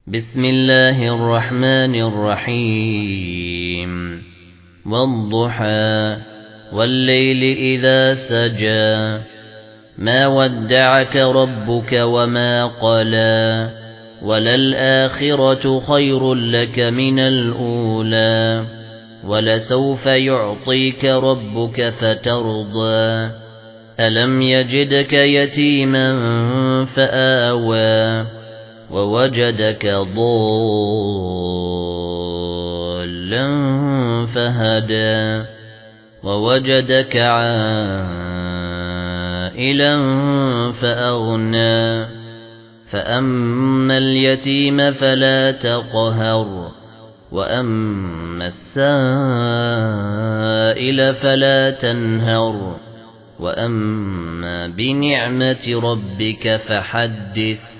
بسم الله الرحمن الرحيم والضحى والليل إذا سجى ما ودعك ربك وما قلى وللآخرة خير لك من الأولى ولسوف يعطيك ربك فترضى ألم يجدك يتيما فآوى ووجدك ضالا فهدى ووجدك عائلا فأغنى فأما اليتيم فلا تقهر وأما السائل فلا تنهر وأما بنعمة ربك فحدث